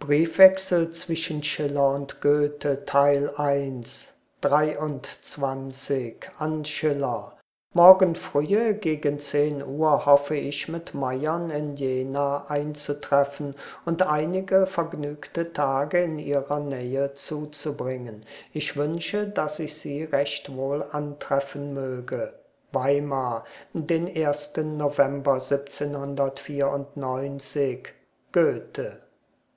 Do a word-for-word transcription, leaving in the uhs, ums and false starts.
Briefwechsel zwischen Schiller und Goethe, Teil eins, dreiundzwanzig an Schiller. Morgen frühe gegen zehn Uhr hoffe ich mit Meiern in Jena einzutreffen und einige vergnügte Tage in ihrer Nähe zuzubringen. Ich wünsche, dass ich Sie recht wohl antreffen möge. Weimar, den ersten November siebzehnhundertvierundneunzig. Goethe.